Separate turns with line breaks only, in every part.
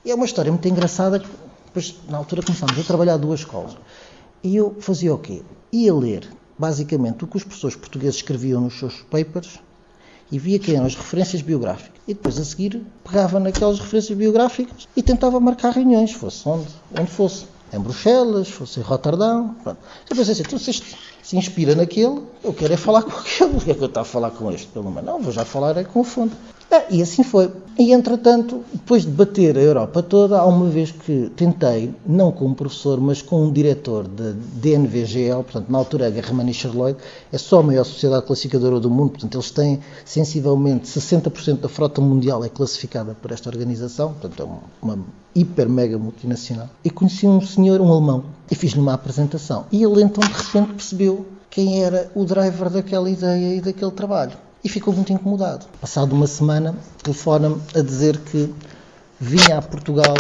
E é uma história muito engraçada, que depois, na altura, começámos a trabalhar 2 escolas. E eu fazia o quê? Ia ler, basicamente, o que os professores portugueses escreviam nos seus papers e via quem eram as referências biográficas. E depois, a seguir, pegava naquelas referências biográficas e tentava marcar reuniões, fosse onde fosse. Em Bruxelas, fosse em Roterdão. Pronto. Eu pensei assim, então se este se inspira naquele, eu quero é falar com aquele. O que é que eu estava a falar com este? Pelo menos não, vou já falar é com o fundo. E assim foi. E, entretanto, depois de bater a Europa toda, há uma vez que tentei, não com um professor, mas com um diretor da DNVGL, portanto, na altura a Germanischer Lloyd, é só a maior sociedade classificadora do mundo, portanto, eles têm sensivelmente 60% da frota mundial é classificada por esta organização, portanto, é uma hiper mega multinacional. E conheci um senhor, um alemão, e fiz-lhe uma apresentação. E ele então, de repente, percebeu quem era o driver daquela ideia e daquele trabalho. E ficou muito incomodado. Passado uma semana, telefona-me a dizer que vinha a Portugal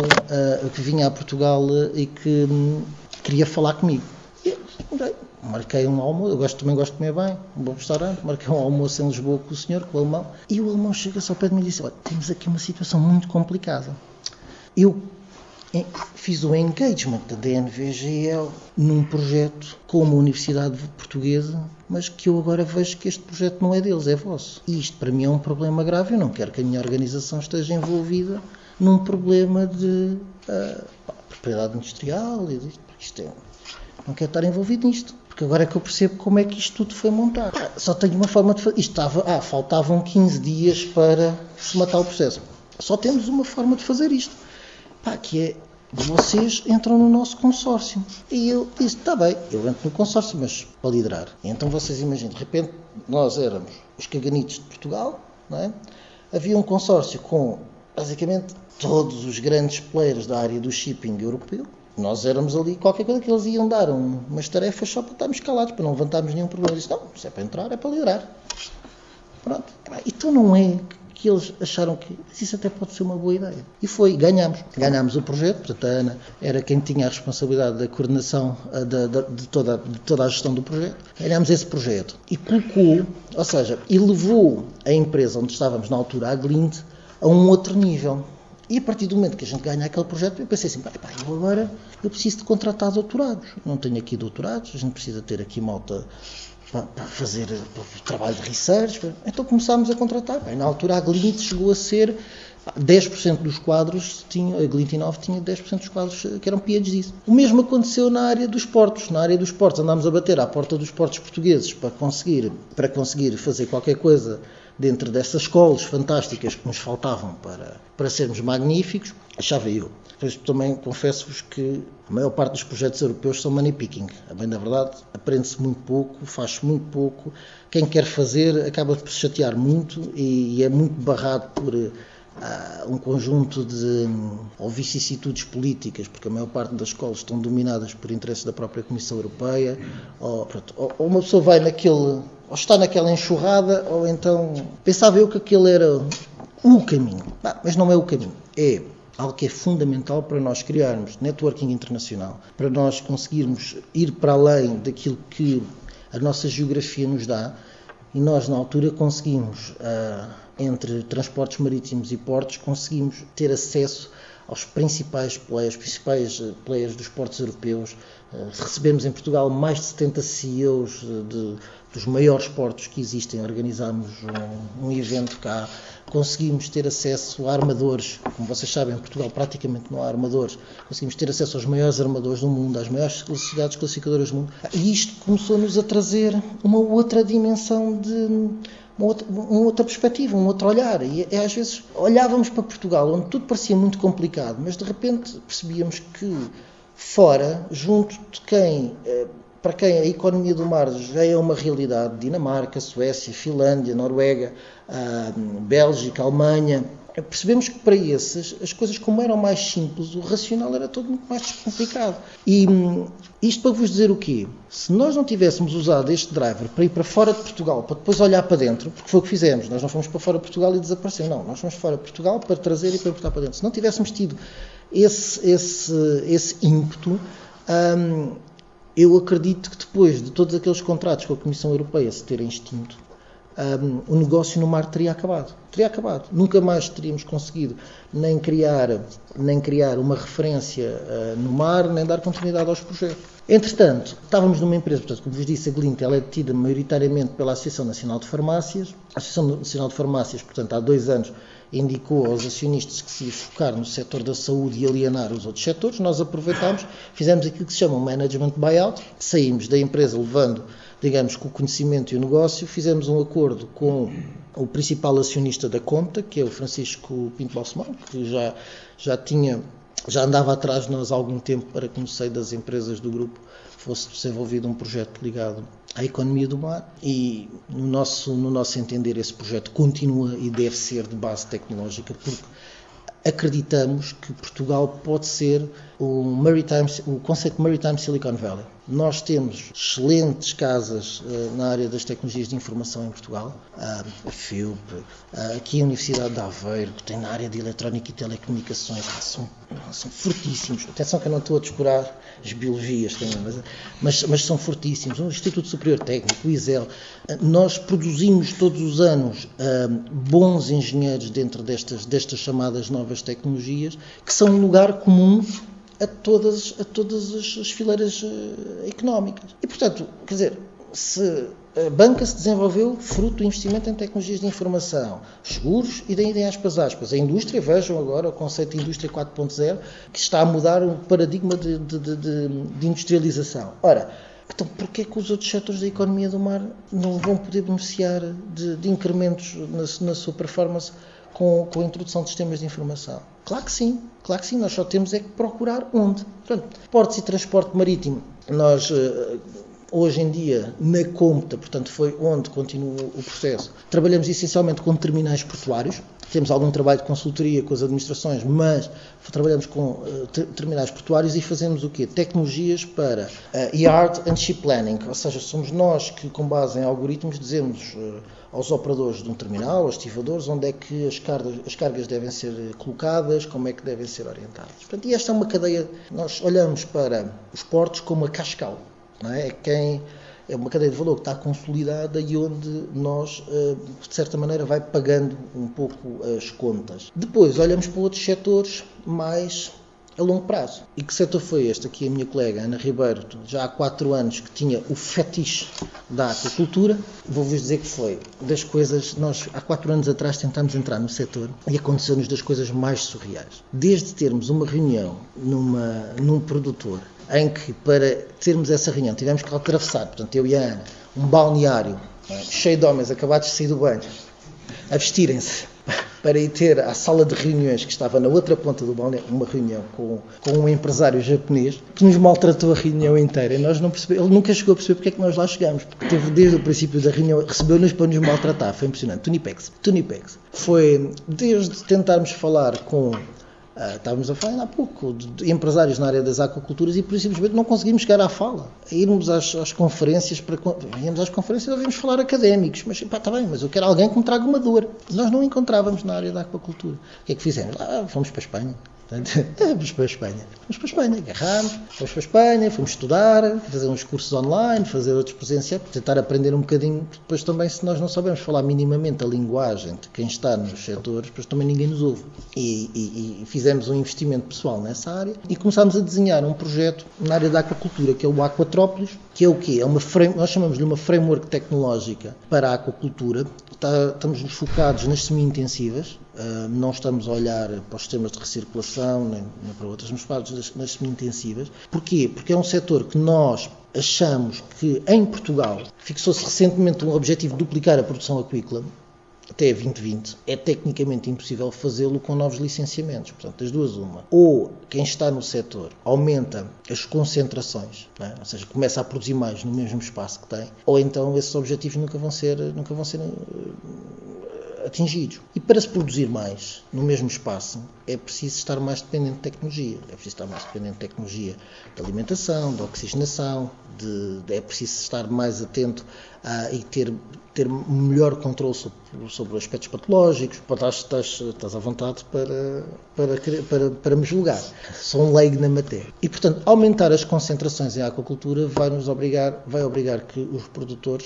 e que queria falar comigo. E marquei um almoço, também gosto de comer bem, um bom restaurante, marquei um almoço em Lisboa com o senhor, com o alemão, e o alemão chega-se ao pé de mim e disse, olha, temos aqui uma situação muito complicada. Eu fiz o engagement da DNVGL num projeto com uma universidade portuguesa, mas que eu agora vejo que este projeto não é deles, é vosso. E isto para mim é um problema grave, eu não quero que a minha organização esteja envolvida num problema de propriedade industrial, não quero estar envolvido nisto, porque agora é que eu percebo como é que isto tudo foi montado. Só tenho uma forma de fazer, faltavam 15 dias para se matar o processo. Só temos uma forma de fazer isto. Que é, vocês entram no nosso consórcio. E eu disse, está bem, eu entro no consórcio, mas para liderar. E então vocês imaginem, de repente, nós éramos os caganitos de Portugal, não é? Havia um consórcio com, basicamente, todos os grandes players da área do shipping europeu. Nós éramos ali, qualquer coisa que eles iam dar umas tarefas só para estarmos calados, para não levantarmos nenhum problema. Eu disse, não, se é para entrar, é para liderar. Pronto. Então não é que eles acharam que isso até pode ser uma boa ideia. E foi, ganhámos o projeto, portanto a Ana era quem tinha a responsabilidade da coordenação de toda a gestão do projeto. Ganhámos esse projeto e colocou, ou seja, e levou a empresa onde estávamos na altura, a Glint, a um outro nível. E a partir do momento que a gente ganha aquele projeto, eu pensei assim, eu preciso de contratar doutorados. Não tenho aqui doutorados, a gente precisa ter aqui malta para fazer trabalho de research. Então começámos a contratar. Na altura a Glint chegou a ser 10% dos quadros, a Glint 9 tinha 10% dos quadros que eram PhDs. O mesmo aconteceu na área dos portos. Na área dos portos andámos a bater à porta dos portos portugueses para conseguir fazer qualquer coisa dentro dessas escolas fantásticas que nos faltavam para sermos magníficos, achava eu. Depois também confesso-vos que a maior parte dos projetos europeus são money picking. A bem da verdade, aprende-se muito pouco, faz-se muito pouco. Quem quer fazer acaba por se chatear muito e é muito barrado por um conjunto de vicissitudes políticas, porque a maior parte das escolas estão dominadas por interesses da própria Comissão Europeia, ou uma pessoa vai ou está naquela enxurrada, ou então pensava eu que aquele era o caminho. Mas não é o caminho, é algo que é fundamental para nós criarmos networking internacional, para nós conseguirmos ir para além daquilo que a nossa geografia nos dá, e nós na altura conseguimos, entre transportes marítimos e portos, conseguimos ter acesso aos principais players dos portos europeus. Recebemos em Portugal mais de 70 CEOs dos maiores portos que existem. Organizámos um evento cá, conseguimos ter acesso a armadores. Como vocês sabem, em Portugal praticamente não há armadores. Conseguimos ter acesso aos maiores armadores do mundo, às maiores sociedades classificadoras do mundo. E isto começou-nos a trazer uma outra dimensão uma outra perspectiva, um outro olhar. E às vezes olhávamos para Portugal, onde tudo parecia muito complicado, mas de repente percebíamos que fora, junto de para quem a economia do mar já é uma realidade, Dinamarca, Suécia, Finlândia, Noruega, Bélgica, Alemanha, percebemos que para esses as coisas, como eram mais simples, o racional era todo muito mais descomplicado. E isto para vos dizer o quê? Se nós não tivéssemos usado este driver para ir para fora de Portugal, para depois olhar para dentro, porque foi o que fizemos, nós não fomos para fora de Portugal e desapareceu, não, nós fomos fora de Portugal para trazer e para importar para dentro. Se não tivéssemos tido esse ímpeto, eu acredito que depois de todos aqueles contratos com a Comissão Europeia se terem extinto, o negócio no mar teria acabado. Nunca mais teríamos conseguido nem criar uma referência no mar, nem dar continuidade aos projetos. Entretanto, estávamos numa empresa, portanto, como vos disse, a Glint, ela é detida maioritariamente pela Associação Nacional de Farmácias. A Associação Nacional de Farmácias, portanto, há 2 anos, indicou aos acionistas que se ia focar no setor da saúde e alienar os outros setores. Nós aproveitámos, fizemos aquilo que se chama um management buyout, saímos da empresa levando, digamos, com o conhecimento e o negócio, fizemos um acordo com o principal acionista da conta, que é o Francisco Pinto Balsemão, que já andava atrás de nós há algum tempo para que no seio das empresas do grupo fosse desenvolvido um projeto ligado à economia do mar, e no nosso entender esse projeto continua e deve ser de base tecnológica, porque acreditamos que Portugal pode ser o conceito Maritime Silicon Valley. Nós temos excelentes casas na área das tecnologias de informação em Portugal, a FIUP, aqui a Universidade de Aveiro, que tem na área de eletrónica e telecomunicações, são fortíssimos. Atenção que eu não estou a descurar as biologias também, mas são fortíssimos. O Instituto Superior Técnico, o ISEL, nós produzimos todos os anos bons engenheiros dentro destas chamadas novas tecnologias, que são um lugar comum a todas as fileiras económicas. E, portanto, quer dizer, se a banca se desenvolveu fruto do investimento em tecnologias de informação, seguros e daí aspas. A indústria, vejam agora o conceito de indústria 4.0, que está a mudar o paradigma de industrialização. Ora, então porquê que os outros setores da economia do mar não vão poder beneficiar de incrementos na sua performance com a introdução de sistemas de informação? Claro que sim, nós só temos é que procurar onde. Portanto, portos e transporte marítimo, nós hoje em dia, na Compta, portanto foi onde continua o processo, trabalhamos essencialmente com terminais portuários, temos algum trabalho de consultoria com as administrações, mas trabalhamos com terminais portuários e fazemos o quê? Tecnologias para Yard and Ship Planning, ou seja, somos nós que, com base em algoritmos, dizemos aos operadores de um terminal, aos estivadores, onde é que as cargas devem ser colocadas, como é que devem ser orientadas. Portanto, e esta é uma cadeia, nós olhamos para os portos como a cascal, não é? É uma cadeia de valor que está consolidada e onde nós, de certa maneira, vai pagando um pouco as contas. Depois, olhamos para outros setores mais a longo prazo. E que setor foi este? Aqui a minha colega Ana Ribeiro, já há 4 anos que tinha o fetiche da aquacultura. Vou-vos dizer que foi das coisas, nós há 4 anos atrás tentámos entrar no setor e aconteceu-nos das coisas mais surreais. Desde termos uma reunião num produtor, em que para termos essa reunião tivemos que atravessar, portanto eu e a Ana, um balneário cheio de homens acabados de sair do banho, a vestirem-se para ir ter à sala de reuniões que estava na outra ponta do balneário, uma reunião com um empresário japonês que nos maltratou a reunião inteira. E nós não percebemos, ele nunca chegou a perceber porque é que nós lá chegamos, porque teve desde o princípio da reunião, recebeu-nos para nos maltratar, foi impressionante. Tunipex. Foi desde tentarmos falar com estávamos a falar há pouco de empresários na área das aquaculturas e por simplesmente não conseguimos chegar à fala. Irmos às conferências, íamos às conferências e ouvimos falar académicos, mas está bem, mas eu quero alguém que me traga uma dor. Nós não encontrávamos na área da aquacultura. O que é que fizemos? Fomos para a Espanha. Vamos para a Espanha, agarramos, fomos para a Espanha, fomos estudar, fazer uns cursos online, fazer outros presenciais, tentar aprender um bocadinho, depois também se nós não soubermos falar minimamente a linguagem de quem está nos setores, depois também ninguém nos ouve. E fizemos um investimento pessoal nessa área e começámos a desenhar um projeto na área da aquacultura, que é o Aquatrópolis, que é o quê? Nós chamamos-lhe uma framework tecnológica para a aquacultura. Estamos focados nas semi-intensivas, não estamos a olhar para os sistemas de recirculação, nem para outras, estamos focados nas semi-intensivas. Porquê? Porque é um setor que nós achamos que, em Portugal, fixou-se recentemente um objetivo de duplicar a produção aquícola até 2020. É tecnicamente impossível fazê-lo com novos licenciamentos. Portanto, das duas, uma. Ou quem está no setor aumenta as concentrações, não é? Ou seja, começa a produzir mais no mesmo espaço que tem, ou então esses objetivos nunca vão ser atingidos. E para se produzir mais no mesmo espaço, é preciso estar mais dependente de tecnologia. É preciso estar mais dependente de tecnologia de alimentação, de oxigenação, é preciso estar mais atento e ter melhor controle sobre aspectos patológicos. Estás à vontade para me julgar. Sou um leigo na matéria. E, portanto, aumentar as concentrações em aquacultura vai obrigar que os produtores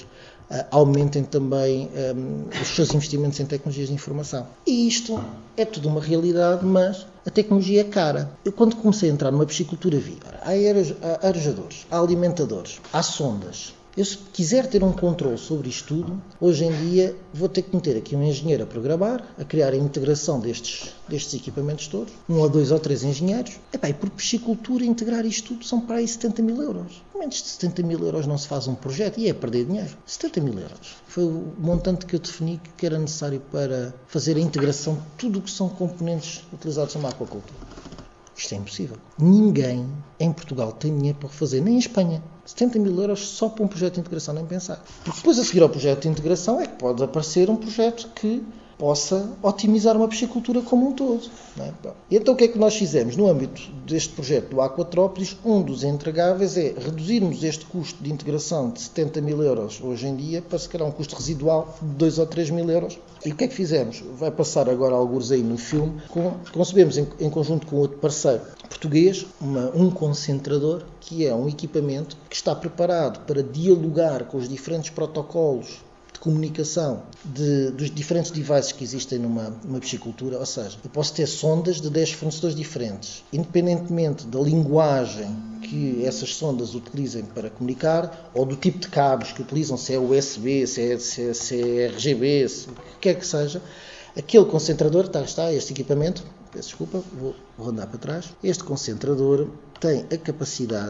aumentem também os seus investimentos em tecnologias de informação. E isto é tudo uma realidade, mas a tecnologia é cara. Eu, quando comecei a entrar numa piscicultura, vi, há aerojadores, há alimentadores, há sondas. Eu, se quiser ter um controle sobre isto tudo, hoje em dia vou ter que meter aqui um engenheiro a programar, a criar a integração destes equipamentos todos, 1 ou 2 ou 3 engenheiros. E por piscicultura, integrar isto tudo são para aí 70 mil euros. Menos de 70 mil euros não se faz um projeto e é perder dinheiro. 70 mil euros. Foi o montante que eu defini que era necessário para fazer a integração de tudo o que são componentes utilizados na aquacultura. Isto é impossível. Ninguém em Portugal tem dinheiro para fazer, nem em Espanha. 70 mil euros só para um projeto de integração, nem pensar. Porque depois, a seguir ao projeto de integração, é que pode aparecer um projeto que possa otimizar uma piscicultura como um todo. Não é? E então o que é que nós fizemos? No âmbito deste projeto do Aquatrópolis, um dos entregáveis é reduzirmos este custo de integração de 70 mil euros hoje em dia para se calhar um custo residual de 2 ou 3 mil euros. E o que é que fizemos? Vai passar agora alguns aí no filme. Concebemos em conjunto com outro parceiro português um concentrador, que é um equipamento que está preparado para dialogar com os diferentes protocolos de comunicação dos diferentes devices que existem numa piscicultura. Ou seja, eu posso ter sondas de 10 fornecedores diferentes, independentemente da linguagem que essas sondas utilizem para comunicar, ou do tipo de cabos que utilizam, se é USB, se é RGB, o que quer que seja. Aquele concentrador, está este equipamento, peço desculpa, vou andar para trás. Este concentrador tem a capacidade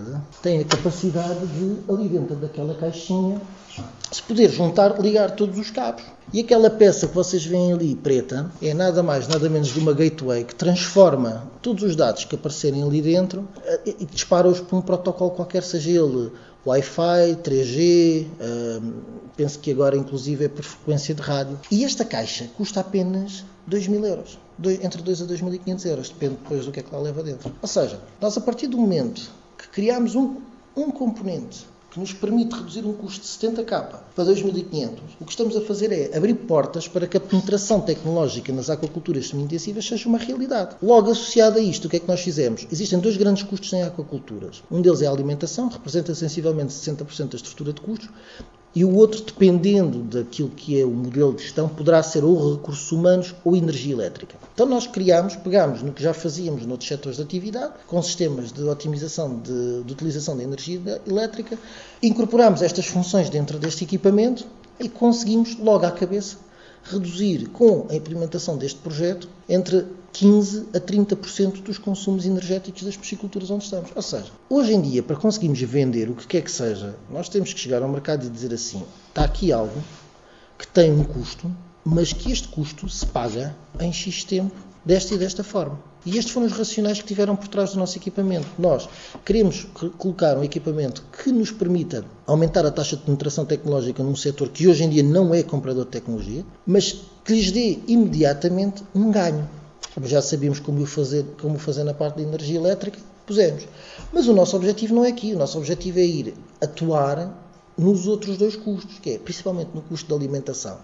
de, ali dentro daquela caixinha, se poder ligar todos os cabos. E aquela peça que vocês veem ali, preta, é nada mais, nada menos de uma gateway que transforma todos os dados que aparecerem ali dentro e dispara-os para um protocolo qualquer, seja ele Wi-Fi, 3G, penso que agora inclusive é por frequência de rádio. E esta caixa custa apenas 2 mil euros. Entre 2 a 2.500 euros, depende depois do que é que lá leva dentro. Ou seja, nós a partir do momento que criamos um componente que nos permite reduzir um custo de 70k para 2.500, o que estamos a fazer é abrir portas para que a penetração tecnológica nas aquaculturas semi-intensivas seja uma realidade. Logo associado a isto, o que é que nós fizemos? Existem 2 grandes custos em aquaculturas. Um deles é a alimentação, representa sensivelmente 60% da estrutura de custos, e o outro, dependendo daquilo que é o modelo de gestão, poderá ser ou recursos humanos ou energia elétrica. Então nós pegámos no que já fazíamos noutros setores de atividade, com sistemas de otimização de utilização da energia elétrica, incorporámos estas funções dentro deste equipamento e conseguimos, logo à cabeça, reduzir, com a implementação deste projeto, entre 15% a 30% dos consumos energéticos das pisciculturas onde estamos. Ou seja, hoje em dia, para conseguirmos vender o que quer que seja, nós temos que chegar ao mercado e dizer assim, está aqui algo que tem um custo, mas que este custo se paga em X tempo, desta e desta forma. E estes foram os racionais que tiveram por trás do nosso equipamento. Nós queremos colocar um equipamento que nos permita aumentar a taxa de penetração tecnológica num setor que hoje em dia não é comprador de tecnologia, mas que lhes dê imediatamente um ganho. Como já sabíamos como fazer na parte da energia elétrica, pusemos. Mas o nosso objetivo não é aqui. O nosso objetivo é ir atuar nos outros 2 custos, que é principalmente no custo da alimentação.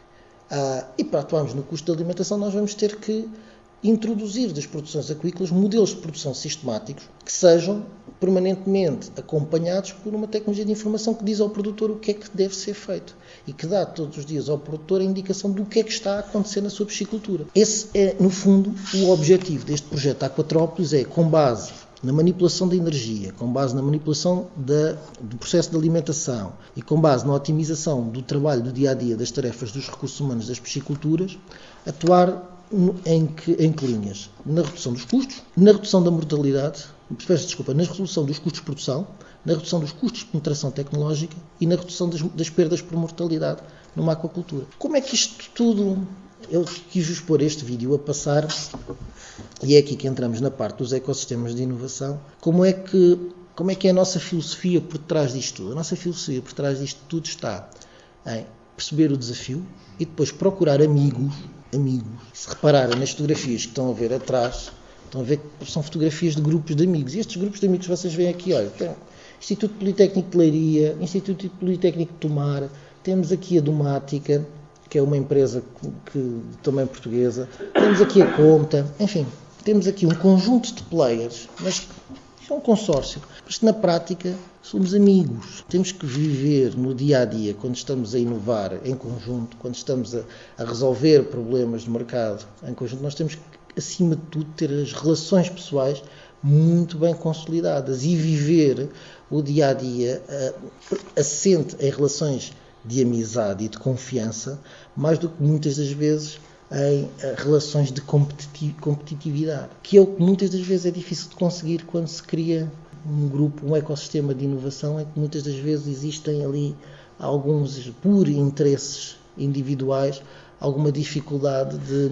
E para atuarmos no custo da alimentação, nós vamos ter que introduzir das produções aquícolas modelos de produção sistemáticos que sejam permanentemente acompanhados por uma tecnologia de informação que diz ao produtor o que é que deve ser feito e que dá todos os dias ao produtor a indicação do que é que está a acontecer na sua piscicultura. Esse é, no fundo, o objetivo deste projeto Aquatrópolis, é com base na manipulação da energia, com base na manipulação do processo de alimentação e com base na otimização do trabalho do dia-a-dia das tarefas dos recursos humanos das pisciculturas, atuar em que linhas? Na redução dos custos, na redução da mortalidade, na redução dos custos de produção, na redução dos custos de penetração tecnológica e na redução das perdas por mortalidade numa aquacultura. Como é que isto tudo... Eu quis-vos pôr este vídeo a passar, e é aqui que entramos na parte dos ecossistemas de inovação. Como é que é a nossa filosofia por trás disto tudo? A nossa filosofia por trás disto tudo está em perceber o desafio e depois procurar amigos. Se repararem nas fotografias que estão a ver atrás, estão a ver que são fotografias de grupos de amigos. E estes grupos de amigos vocês veem aqui, olha, tem Instituto Politécnico de Leiria, Instituto Politécnico de Tomar, temos aqui a Domática, que é uma empresa também portuguesa, temos aqui a Comta, enfim, temos aqui um conjunto de players, mas Isto é um consórcio. Mas na prática somos amigos. Temos que viver no dia a dia, quando estamos a inovar em conjunto, quando estamos a resolver problemas de mercado em conjunto, nós temos que, acima de tudo, ter as relações pessoais muito bem consolidadas e viver o dia a dia assente em relações de amizade e de confiança, mais do que muitas das vezes em relações de competitividade, que é o que muitas das vezes é difícil de conseguir quando se cria um grupo, um ecossistema de inovação, em que muitas das vezes existem ali alguns, por interesses individuais, alguma dificuldade de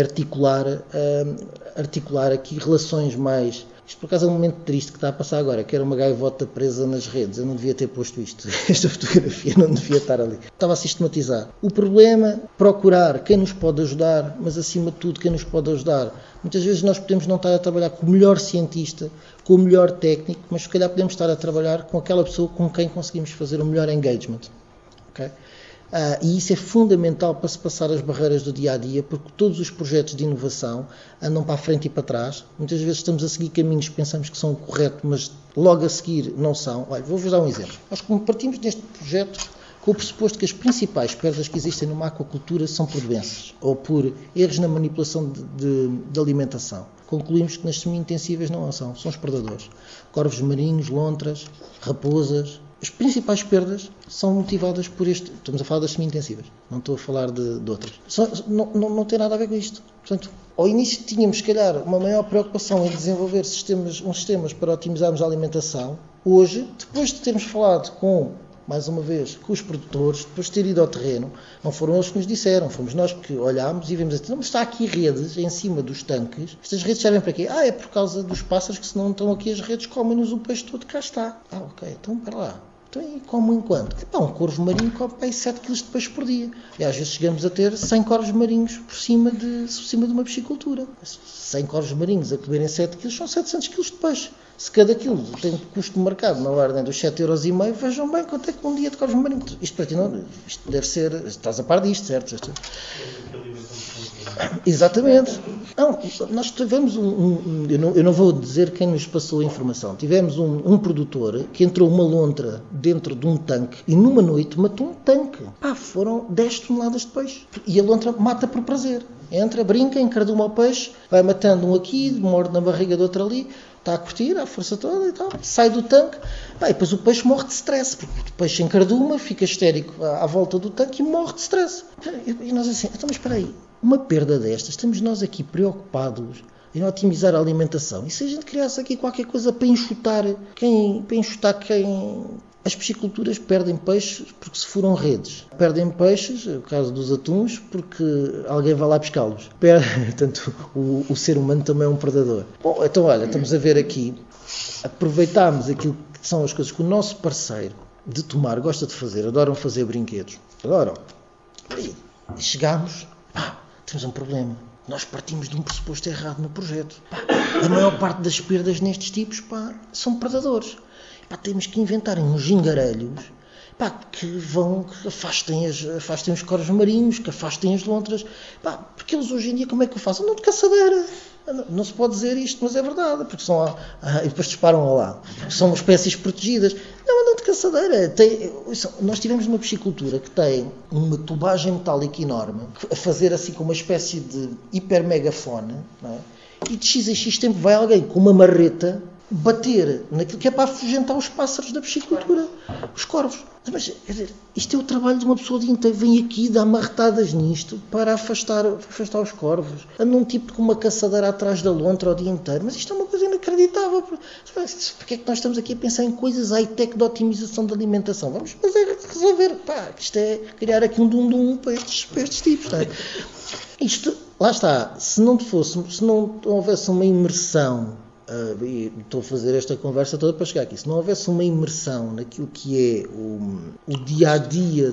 articular aqui relações mais... Isto por acaso é um momento triste que está a passar agora, que era uma gaivota presa nas redes. Eu não devia ter posto isto. Esta fotografia não devia estar ali. Estava a sistematizar. O problema, procurar quem nos pode ajudar, mas acima de tudo quem nos pode ajudar. Muitas vezes nós podemos não estar a trabalhar com o melhor cientista, com o melhor técnico, mas se calhar podemos estar a trabalhar com aquela pessoa com quem conseguimos fazer o melhor engagement. Okay? E isso é fundamental para se passar as barreiras do dia-a-dia, porque todos os projetos de inovação andam para a frente e para trás. Muitas vezes estamos a seguir caminhos que pensamos que são corretos, mas logo a seguir não são. Olha, vou-vos dar um exemplo. Nós partimos deste projeto com o pressuposto que as principais perdas que existem numa aquacultura são por doenças ou por erros na manipulação de alimentação. Concluímos que nas semi-intensivas não são os predadores. Corvos marinhos, lontras, raposas. As principais perdas são motivadas por este... Estamos a falar das semi-intensivas, não estou a falar de outras. Não tem nada a ver com isto. Portanto, ao início tínhamos, se calhar, uma maior preocupação em desenvolver sistemas para otimizarmos a alimentação. Hoje, depois de termos falado mais uma vez, com os produtores, depois de ter ido ao terreno, não foram eles que nos disseram, fomos nós que olhámos e vimos assim, não, está aqui redes em cima dos tanques, estas redes servem para quê? É por causa dos pássaros que se não estão aqui as redes, comem-nos o peixe todo, cá está. Ok, então para lá. Então, e como enquanto? Um corvo marinho come 7 kg de peixe por dia. E às vezes chegamos a ter 100 corvos marinhos por cima de uma piscicultura. 100 corvos marinhos a comerem 7 kg são 700 kg de peixe. Se cada quilo tem custo de mercado na ordem dos 7,5€, vejam bem quanto é que um dia de corvos marinhos. Isto para ti não, isto deve ser, estás a par disto, certo? Exatamente. Não, nós tivemos eu não vou dizer quem nos passou a informação. Tivemos um produtor que entrou uma lontra dentro de um tanque e numa noite matou um tanque. Foram 10 toneladas de peixe. E a lontra mata por prazer. Entra, brinca, encarduma o peixe, vai matando um aqui, morde na barriga do outro ali, está a curtir a força toda e tal, sai do tanque, e depois o peixe morre de stress, porque o peixe encarduma, fica histérico à volta do tanque e morre de stress. E nós assim, então mas espera aí, uma perda destas, estamos nós aqui preocupados em otimizar a alimentação, e se a gente criasse aqui qualquer coisa para enxutar quem as pisciculturas perdem peixes porque se furam redes. Perdem peixes, no caso dos atuns, porque alguém vai lá pescá-los. Portanto, o ser humano também é um predador. Bom, então olha, estamos a ver aqui, aproveitámos aquilo que são as coisas que o nosso parceiro de tomar gosta de fazer, adoram fazer brinquedos. Adoram. E chegámos, temos um problema. Nós partimos de um pressuposto errado no projeto. A maior parte das perdas nestes tipos são predadores. Temos que inventar uns gingarelhos que afastem os corvos marinhos, que afastem as lontras. Porque eles hoje em dia, como é que o fazem? Andam de caçadeira. Não se pode dizer isto, mas é verdade, porque são e depois disparam ao lado. São espécies protegidas. Não, andam de caçadeira. Nós tivemos uma piscicultura que tem uma tubagem metálica enorme, a fazer assim com uma espécie de hiper-megafone, não é? E de x em x tempo vai alguém com uma marreta bater naquilo que é para afugentar os pássaros da piscicultura, os corvos. Mas, quer dizer, isto é o trabalho de uma pessoa de inteiro, vem aqui, dá marretadas nisto para afastar os corvos. Anda um tipo com uma caçadeira atrás da lontra o dia inteiro, mas isto é uma coisa inacreditável. Porque é que nós estamos aqui a pensar em coisas high-tech de otimização da alimentação? Vamos resolver, isto é criar aqui um dum-dum para estes tipos, não é? Isto, lá está, se não houvesse uma imersão, e estou a fazer esta conversa toda para chegar aqui, se não houvesse uma imersão naquilo que é o dia-a-dia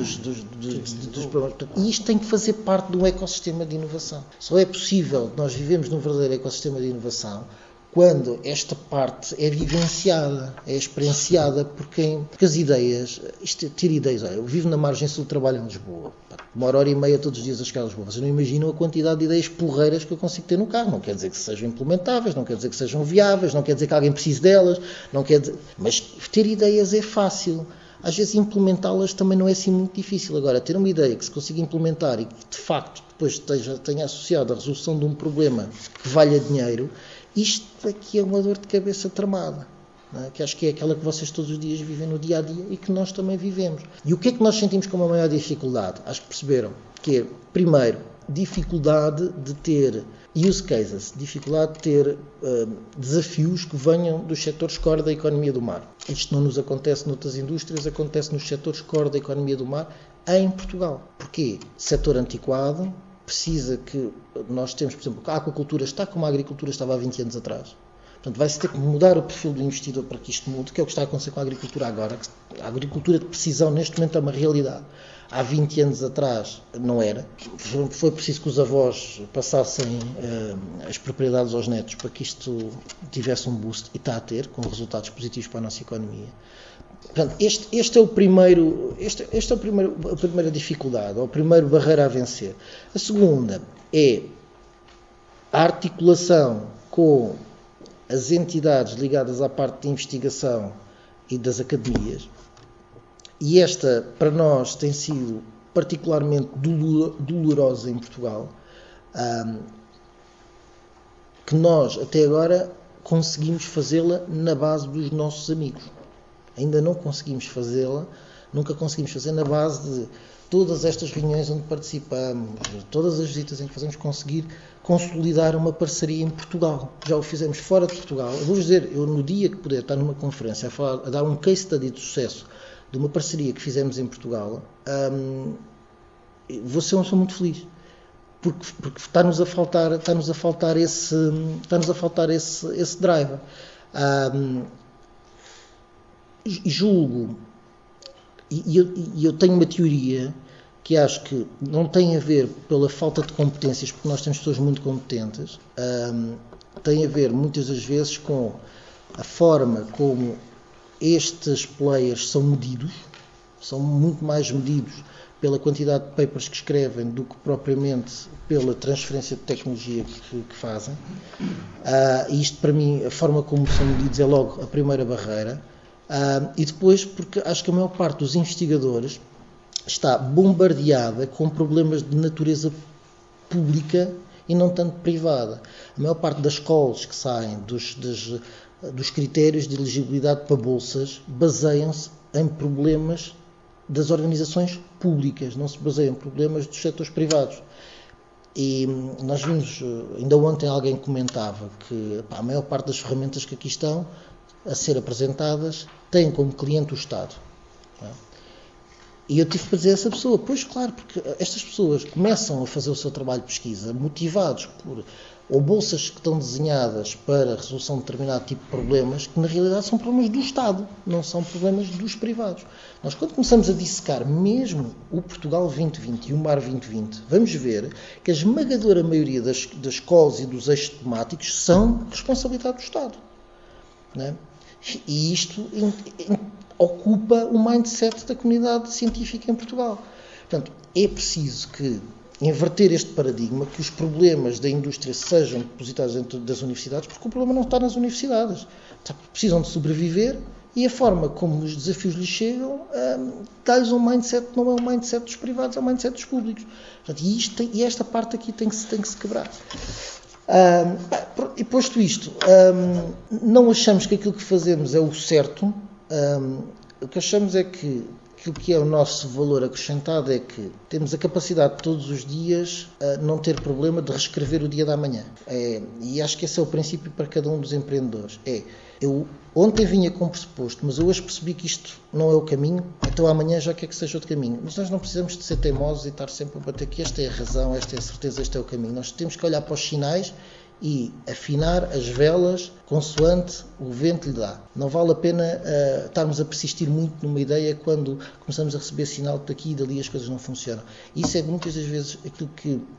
dos problemas, e isto tem que fazer parte de um ecossistema de inovação. Só é possível nós vivemos num verdadeiro ecossistema de inovação quando esta parte é vivenciada, é experienciada porque as ideias, ter ideias, olha, eu vivo na margem sul, trabalho em Lisboa, demoro 1h30 todos os dias a chegar a Lisboa, vocês não imaginam a quantidade de ideias porreiras que eu consigo ter no carro, não quer dizer que sejam implementáveis, não quer dizer que sejam viáveis, não quer dizer que alguém precise delas, não quer dizer, mas ter ideias é fácil. Às vezes implementá-las também não é assim muito difícil. Agora, ter uma ideia que se consiga implementar e que de facto depois tenha associado a resolução de um problema que valha dinheiro, isto aqui é uma dor de cabeça tramada, não é? Que acho que é aquela que vocês todos os dias vivem no dia a dia e que nós também vivemos. E o que é que nós sentimos como a maior dificuldade? Acho que perceberam que é, primeiro, dificuldade de ter use cases, dificuldade de ter desafios que venham dos setores core da economia do mar. Isto não nos acontece noutras indústrias, acontece nos setores core da economia do mar em Portugal. Porquê? Setor antiquado, precisa que nós temos, por exemplo, a aquacultura está como a agricultura estava há 20 anos atrás. Portanto, vai-se ter que mudar o perfil do investidor para que isto mude, que é o que está a acontecer com a agricultura agora. A agricultura de precisão neste momento é uma realidade. Há 20 anos atrás não era. Foi preciso que os avós passassem as propriedades aos netos para que isto tivesse um boost, e está a ter, com resultados positivos para a nossa economia. Portanto, este é o primeiro, a primeira dificuldade, ou a primeira barreira a vencer. A segunda é a articulação com as entidades ligadas à parte de investigação e das academias. E esta, para nós, tem sido particularmente dolorosa em Portugal, que nós, até agora, conseguimos fazê-la na base dos nossos amigos. Ainda não conseguimos fazê-la, nunca conseguimos fazer na base de todas estas reuniões onde participamos, todas as visitas em que fazemos, conseguir consolidar uma parceria em Portugal. Já o fizemos fora de Portugal. Eu vou-vos dizer, eu no dia que puder estar numa conferência a dar um case study de sucesso de uma parceria que fizemos em Portugal, vou ser uma pessoa muito feliz. Porque está-nos a faltar esse driver. Julgo, e eu tenho uma teoria que acho que não tem a ver pela falta de competências, porque nós temos pessoas muito competentes, tem a ver muitas das vezes com a forma como estes players são medidos, são muito mais medidos pela quantidade de papers que escrevem do que propriamente pela transferência de tecnologia que fazem. E isto, para mim, a forma como são medidos é logo a primeira barreira. E depois, porque acho que a maior parte dos investigadores está bombardeada com problemas de natureza pública e não tanto privada. A maior parte das calls que saem dos critérios de elegibilidade para bolsas baseiam-se em problemas das organizações públicas, não se baseiam em problemas dos setores privados. E nós vimos, ainda ontem alguém comentava que a maior parte das ferramentas que aqui estão a ser apresentadas têm como cliente o Estado. Não é? E eu tive que dizer a essa pessoa, pois claro, porque estas pessoas começam a fazer o seu trabalho de pesquisa motivados por ou bolsas que estão desenhadas para a resolução de determinado tipo de problemas, que na realidade são problemas do Estado, não são problemas dos privados. Nós, quando começamos a dissecar mesmo o Portugal 2020 e o Mar 2020, vamos ver que a esmagadora maioria das calls e dos eixos temáticos são responsabilidade do Estado. Não é? E isto ocupa o mindset da comunidade científica em Portugal. Portanto, é preciso que inverter este paradigma, que os problemas da indústria sejam depositados dentro das universidades, porque o problema não está nas universidades. Precisam de sobreviver e a forma como os desafios lhes chegam dá-lhes um mindset que não é o mindset dos privados, é o mindset dos públicos. Portanto, e esta parte aqui tem que se quebrar. E posto isto, não achamos que aquilo que fazemos é o certo. O que achamos é que aquilo que é o nosso valor acrescentado é que temos a capacidade de todos os dias não ter problema de reescrever o dia da manhã. E acho que esse é o princípio para cada um dos empreendedores. Eu ontem vinha com um pressuposto, mas eu hoje percebi que isto não é o caminho, então amanhã já quer que seja outro caminho. Mas nós não precisamos de ser teimosos e estar sempre a bater que esta é a razão, esta é a certeza, este é o caminho. Nós temos que olhar para os sinais e afinar as velas consoante o vento lhe dá. Não vale a pena estarmos a persistir muito numa ideia quando começamos a receber sinal de que daqui e dali as coisas não funcionam. Isso é muitas das vezes aquilo que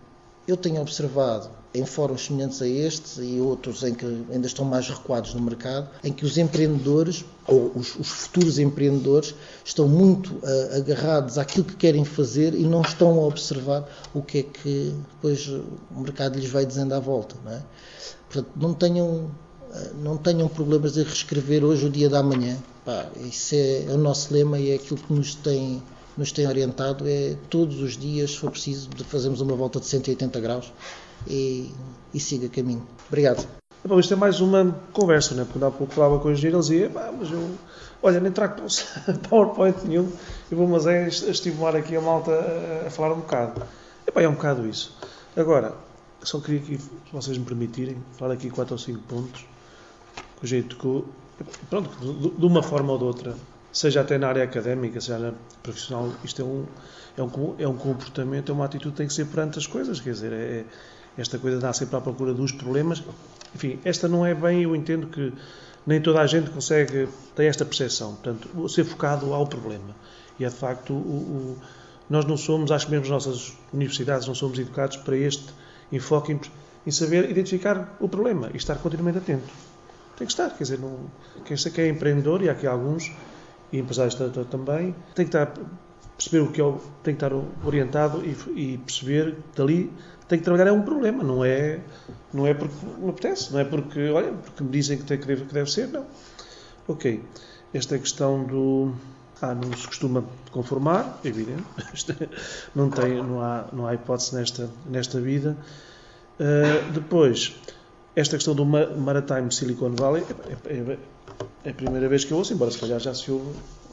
eu tenho observado em fóruns semelhantes a estes e outros em que ainda estão mais recuados no mercado, em que os empreendedores, ou os futuros empreendedores, estão muito agarrados àquilo que querem fazer e não estão a observar o que é que depois o mercado lhes vai dizendo à volta, não é? Portanto, não tenham problemas de reescrever hoje o dia da manhã. Isso é o nosso lema e é aquilo que nos tem orientado, é todos os dias, se for preciso, de fazermos uma volta de 180 graus e siga caminho. Obrigado.
Bom, isto é mais uma conversa, né? Porque há pouco falava com o engenheiro, ele dizia, mas eu, olha, nem trago PowerPoint nenhum, eu vou mas é estimular aqui a malta a falar um bocado. É um bocado isso. Agora, só queria aqui, se vocês me permitirem, falar aqui 4 ou 5 pontos, com o jeito que, pronto, de uma forma ou de outra, seja até na área académica, seja na profissional, isto é um comportamento, é uma atitude que tem que ser perante as coisas, quer dizer, esta coisa de dar sempre à procura dos problemas. Enfim, esta não é bem, eu entendo que nem toda a gente consegue ter esta percepção, portanto, ser focado ao problema. E é de facto, nós não somos, acho que mesmo as nossas universidades não somos educados para este enfoque em saber identificar o problema e estar continuamente atento. Tem que estar, quer dizer, quem é empreendedor, e há aqui alguns, e empresários também, tem que perceber o que tem que estar orientado e perceber que dali tem que trabalhar um problema, não é porque me apetece, não é porque, olha, porque me dizem que deve ser, não. Ok, esta questão do... não se costuma conformar, é evidente, não há hipótese nesta vida. Depois, esta questão do Maritime Silicon Valley, é a primeira vez que eu ouço, embora se calhar já se ouve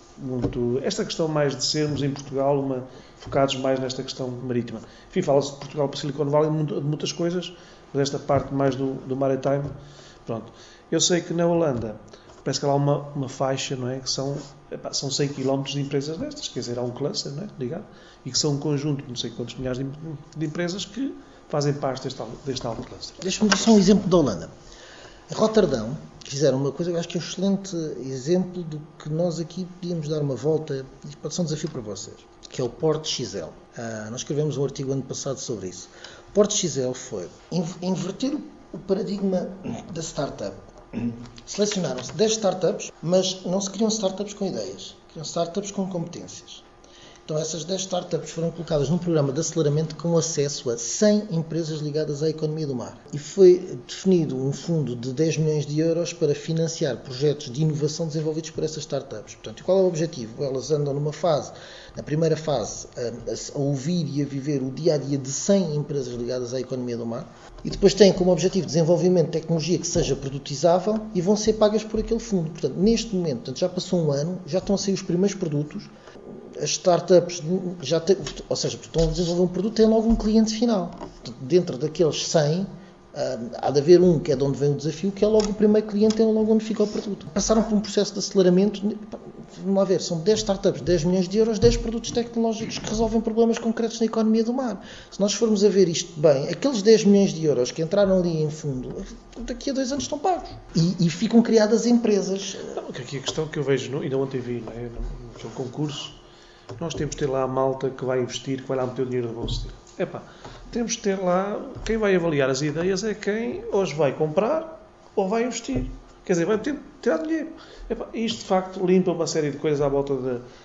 muito. Esta questão mais de sermos em Portugal focados mais nesta questão marítima. Enfim, fala-se de Portugal para Silicon Valley de muitas coisas, mas esta parte mais do Maritime, pronto. Eu sei que na Holanda parece que há lá uma faixa, não é? Que são 100 km de empresas destas, quer dizer, há um cluster, não é? Ligado, e que são um conjunto de não sei quantos milhares de empresas que fazem parte deste tal cluster.
Deixa-me dar só um exemplo da Holanda. Em Roterdão fizeram uma coisa que eu acho que é um excelente exemplo do que nós aqui podíamos dar uma volta, e pode ser um desafio para vocês, que é o Porto XL. Nós escrevemos um artigo ano passado sobre isso. O Porto XL foi inverter o paradigma da startup. Selecionaram-se 10 startups, mas não se criam startups com ideias, criam startups com competências. Então essas 10 startups foram colocadas num programa de aceleramento com acesso a 100 empresas ligadas à economia do mar. E foi definido um fundo de 10 milhões de euros para financiar projetos de inovação desenvolvidos por essas startups. Portanto, qual é o objetivo? Elas andam na primeira fase, a ouvir e a viver o dia-a-dia de 100 empresas ligadas à economia do mar. E depois têm como objetivo desenvolvimento de tecnologia que seja produtizável e vão ser pagas por aquele fundo. Portanto, neste momento, já passou um ano, já estão a sair os primeiros produtos. As startups ou seja, estão a desenvolver um produto, têm logo um cliente final. Dentro daqueles 100, há de haver um que é de onde vem o desafio, que é logo o primeiro cliente, é logo onde fica o produto. Passaram por um processo de aceleramento, vamos lá ver, são 10 startups, 10 milhões de euros, 10 produtos tecnológicos que resolvem problemas concretos na economia do mar. Se nós formos a ver isto bem, aqueles 10 milhões de euros que entraram ali em fundo, daqui a 2 anos estão pagos. E ficam criadas empresas.
Aqui a questão que eu vejo, ainda ontem vi, não é? Naquele concurso, nós temos de ter lá a malta que vai investir, que vai lá meter o dinheiro do bolso dele. Temos de ter lá, quem vai avaliar as ideias é quem hoje vai comprar ou vai investir. Quer dizer, vai tirar dinheiro. Isto de facto limpa uma série de coisas à volta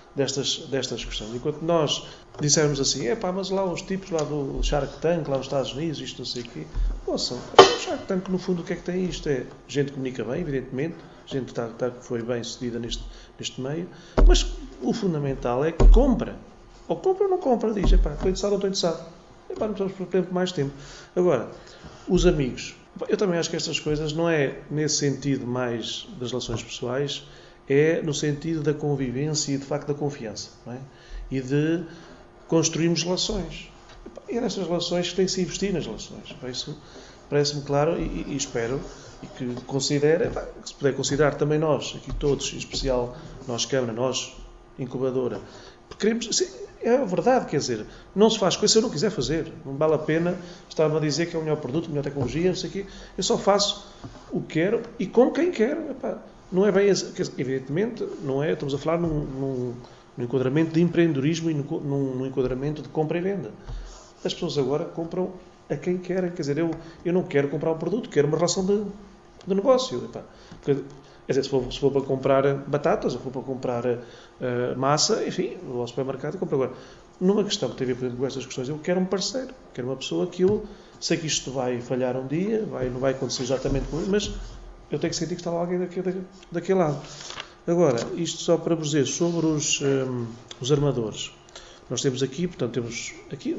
destas questões. Enquanto nós dissermos assim, mas lá os tipos lá do Shark Tank, lá nos Estados Unidos, isto não sei o quê. Ouçam, o Shark Tank no fundo o que é que tem isto? É gente que comunica bem, evidentemente, gente que foi bem sucedida neste meio, mas o fundamental é que compra. Ou compra ou não compra, diz, estou interessado ou estou interessado. Não precisamos perder mais tempo. Agora, os amigos. Eu também acho que estas coisas não é nesse sentido mais das relações pessoais, é no sentido da convivência e de facto da confiança, não é? E de construirmos relações. E é nestas relações que tem que se investir nas relações. Isso parece-me claro e espero e que considere, que se puder considerar também nós, aqui todos, em especial nós Câmara, nós Incubadora, porque queremos, assim, é a verdade, quer dizer, não se faz coisa se eu não quiser fazer, não vale a pena estar-me a dizer que é o melhor produto, a melhor tecnologia, não sei o quê, eu só faço o que quero e com quem quero, não é bem, evidentemente, não é, estamos a falar num enquadramento de empreendedorismo e num enquadramento de compra e venda. As pessoas agora compram a quem quer. Quer dizer, eu não quero comprar um produto, quero uma relação de negócio. Epá. Porque, quer dizer, se for para comprar batatas, ou for para comprar massa, enfim, vou ao supermercado e compro. Agora, numa questão que tem a ver, por exemplo, com estas questões, eu quero um parceiro, quero uma pessoa que eu sei que isto vai falhar um dia, não vai acontecer exatamente com isso, mas eu tenho que sentir que está lá alguém daquele lado. Agora, isto só para vos dizer sobre os armadores. Nós temos aqui, portanto, penso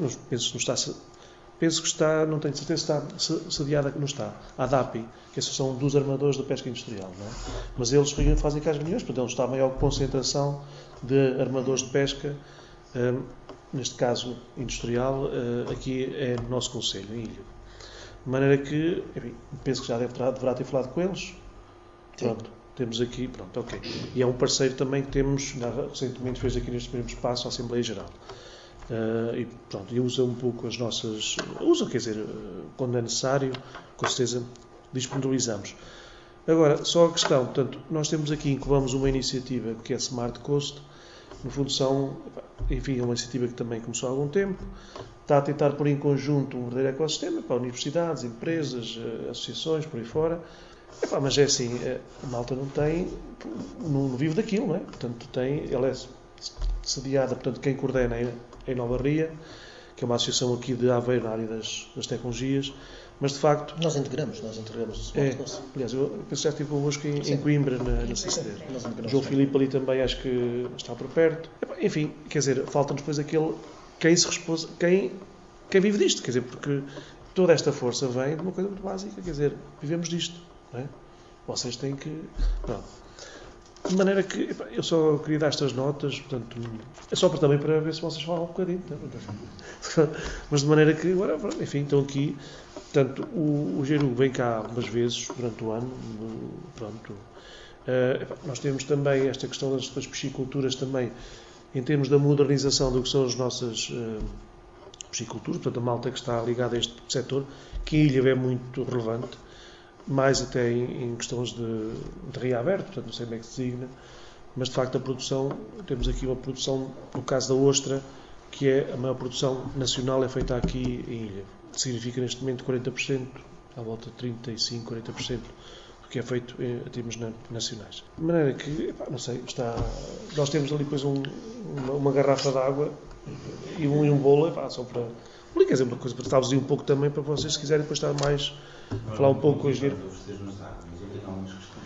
que está, não tenho certeza se está sediada, não está, a ADAPI, que são dos armadores da pesca industrial, não é? Mas eles fazem cá as reuniões, portanto, onde está a maior concentração de armadores de pesca, neste caso industrial, aqui é no nosso concelho, em Ilha. De maneira que, enfim, penso que já deverá ter falado com eles. Pronto, temos aqui, pronto, ok. E é um parceiro também que temos, recentemente fez aqui neste mesmo espaço a Assembleia Geral. E pronto, e usa um pouco as nossas... quer dizer, quando é necessário, com certeza disponibilizamos. Agora, só a questão, portanto, nós temos aqui, incubamos uma iniciativa que é Smart Coast. No fundo enfim, é uma iniciativa que também começou há algum tempo. Está a tentar pôr em conjunto um verdadeiro ecossistema para universidades, empresas, associações, por aí fora. Mas é assim, a malta não vive daquilo, não é? Portanto, ela é sediada, portanto, quem coordena é em Nova Ria, que é uma associação aqui de Aveiro na área das tecnologias, mas de facto...
Nós integramos o Smart Coast.
Aliás, eu penso que já estive convosco em Coimbra, na CCD. João Filipe ali também acho que está por perto. Enfim, quer dizer, falta-nos depois quem vive disto, quer dizer, porque toda esta força vem de uma coisa muito básica, quer dizer, vivemos disto, não é? Vocês têm que... Pronto. De maneira que eu só queria dar estas notas, portanto, é só também para ver se vocês falam um bocadinho. Né? Mas de maneira que, agora, enfim, estão aqui. Portanto, o Geru vem cá algumas vezes durante o ano. Pronto. Nós temos também esta questão das pisciculturas também, em termos da modernização do que são as nossas pisciculturas, portanto, a malta que está ligada a este setor, que em Ilha é muito relevante. Mais até em questões de rio aberto, portanto não sei como é que se designa, mas de facto a produção, temos aqui uma produção, no caso da ostra, que é a maior produção nacional, é feita aqui em Ilha, que significa neste momento 40%, à volta de 35%, 40% do que é feito em termos nacionais. De maneira que, não sei, nós temos ali depois uma garrafa de água e um bolo, só para... Quer dizer, uma coisa para estar-vos um pouco também, para vocês, se quiserem depois estar mais... falar um pouco hoje.